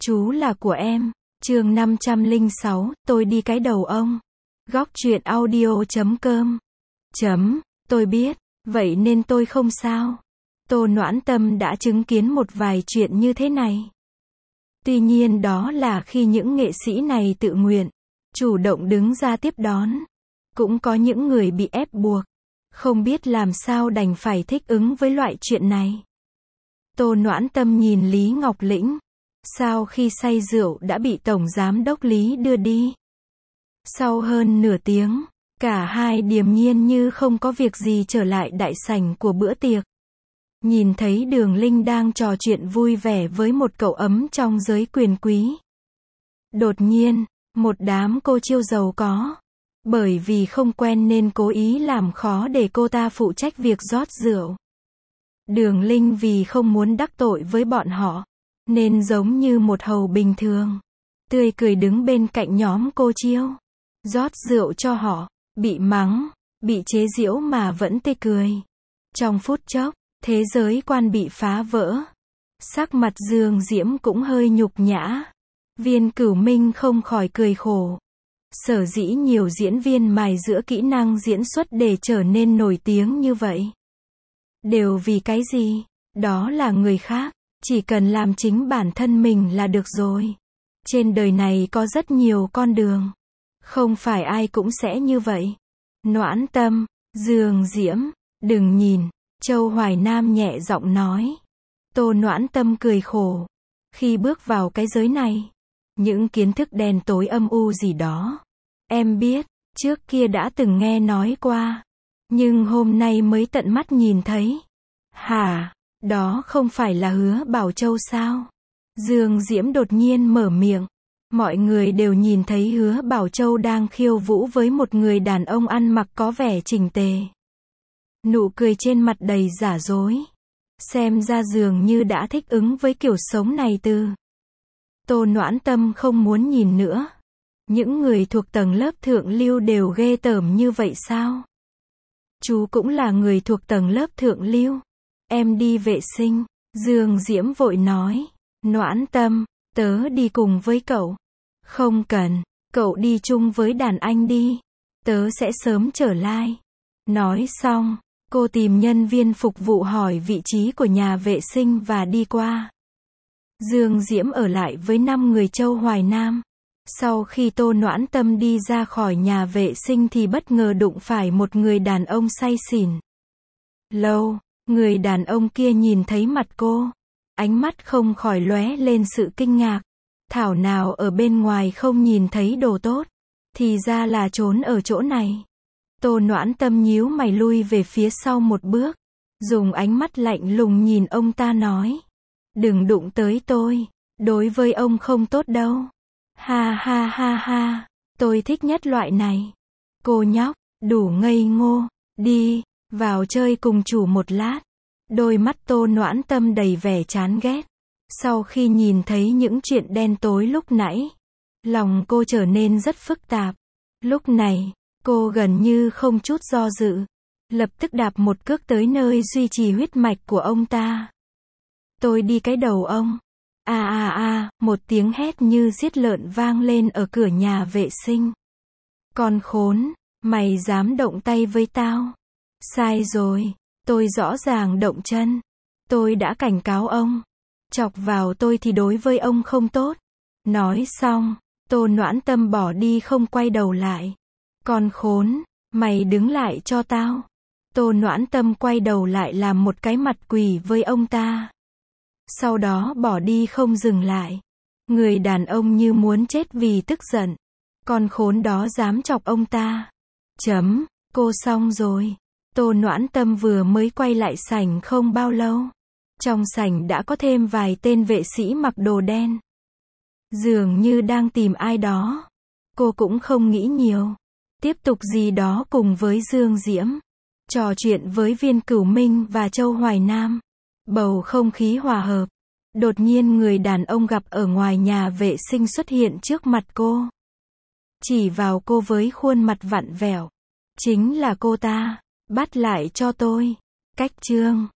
Chú là của em. Chương 506, tôi đi cái đầu ông. Góc truyện audio.com. Tôi biết, vậy nên tôi không sao. Tô Noãn Tâm đã chứng kiến một vài chuyện như thế này. Tuy nhiên đó là khi những nghệ sĩ này tự nguyện, chủ động đứng ra tiếp đón. Cũng có những người bị ép buộc, không biết làm sao đành phải thích ứng với loại chuyện này. Tô Noãn Tâm nhìn Lý Ngọc Lĩnh, sau khi say rượu đã bị Tổng Giám đốc Lý đưa đi. Sau hơn nửa tiếng, cả hai điềm nhiên như không có việc gì trở lại đại sảnh của bữa tiệc. Nhìn thấy Đường Linh đang trò chuyện vui vẻ với một cậu ấm trong giới quyền quý. Đột nhiên, một đám cô chiêu giàu có, bởi vì không quen nên cố ý làm khó để cô ta phụ trách việc rót rượu. Đường Linh vì không muốn đắc tội với bọn họ, nên giống như một hầu bình thường, tươi cười đứng bên cạnh nhóm cô chiêu, rót rượu cho họ, bị mắng, bị chế giễu mà vẫn tươi cười. Trong phút chốc, thế giới quan bị phá vỡ. Sắc mặt Dương Diễm cũng hơi nhục nhã. Viên Cửu Minh không khỏi cười khổ. Sở dĩ nhiều diễn viên mài giũa kỹ năng diễn xuất để trở nên nổi tiếng như vậy. Đều vì cái gì? Đó là người khác, chỉ cần làm chính bản thân mình là được rồi. Trên đời này có rất nhiều con đường, không phải ai cũng sẽ như vậy. Noãn Tâm, Dương Diễm, đừng nhìn, Châu Hoài Nam nhẹ giọng nói. Tô Noãn Tâm cười khổ. Khi bước vào cái giới này, những kiến thức đen tối âm u gì đó, em biết, trước kia đã từng nghe nói qua, nhưng hôm nay mới tận mắt nhìn thấy. Hả, đó không phải là Hứa Bảo Châu sao? Dương Diễm đột nhiên mở miệng. Mọi người đều nhìn thấy Hứa Bảo Châu đang khiêu vũ với một người đàn ông ăn mặc có vẻ chỉnh tề. Nụ cười trên mặt đầy giả dối. Xem ra dường như đã thích ứng với kiểu sống này từ. Tô Noãn Tâm không muốn nhìn nữa. Những người thuộc tầng lớp thượng lưu đều ghê tởm như vậy sao? Chú cũng là người thuộc tầng lớp thượng lưu. Em đi vệ sinh. Dương Diễm vội nói. Noãn Tâm, tớ đi cùng với cậu. Không cần, cậu đi chung với đàn anh đi. Tớ sẽ sớm trở lại. Nói xong, cô tìm nhân viên phục vụ hỏi vị trí của nhà vệ sinh và đi qua. Dương Diễm ở lại với 5 người Châu Hoài Nam. Sau khi Tô Noãn Tâm đi ra khỏi nhà vệ sinh thì bất ngờ đụng phải một người đàn ông say xỉn. Lâu, người đàn ông kia nhìn thấy mặt cô, ánh mắt không khỏi lóe lên sự kinh ngạc. Thảo nào ở bên ngoài không nhìn thấy đồ tốt, thì ra là trốn ở chỗ này. Tô Noãn Tâm nhíu mày lui về phía sau một bước, dùng ánh mắt lạnh lùng nhìn ông ta nói. Đừng đụng tới tôi, đối với ông không tốt đâu. Ha ha ha ha, tôi thích nhất loại này. Cô nhóc, đủ ngây ngô, đi, vào chơi cùng chủ một lát. Đôi mắt Tô Noãn Tâm đầy vẻ chán ghét. Sau khi nhìn thấy những chuyện đen tối lúc nãy, lòng cô trở nên rất phức tạp. Lúc này, cô gần như không chút do dự, lập tức đạp một cước tới nơi duy trì huyết mạch của ông ta. Tôi đi cái đầu ông. Một tiếng hét như giết lợn vang lên ở cửa nhà vệ sinh. Con khốn, mày dám động tay với tao? Sai rồi, tôi rõ ràng động chân. Tôi đã cảnh cáo ông. Chọc vào tôi thì đối với ông không tốt. Nói xong, Tô Noãn Tâm bỏ đi không quay đầu lại. Con khốn, mày đứng lại cho tao. Tô Noãn Tâm quay đầu lại làm một cái mặt quỷ với ông ta. Sau đó bỏ đi không dừng lại. Người đàn ông như muốn chết vì tức giận. Con khốn đó dám chọc ông ta. Cô xong rồi. Tô Noãn Tâm vừa mới quay lại sảnh không bao lâu. Trong sảnh đã có thêm vài tên vệ sĩ mặc đồ đen. Dường như đang tìm ai đó. Cô cũng không nghĩ nhiều. Tiếp tục gì đó cùng với Dương Diễm. Trò chuyện với Viên Cửu Minh và Châu Hoài Nam. Bầu không khí hòa hợp. Đột nhiên người đàn ông gặp ở ngoài nhà vệ sinh xuất hiện trước mặt cô. Chỉ vào cô với khuôn mặt vặn vẹo. Chính là cô ta. Bắt lại cho tôi. Cách chương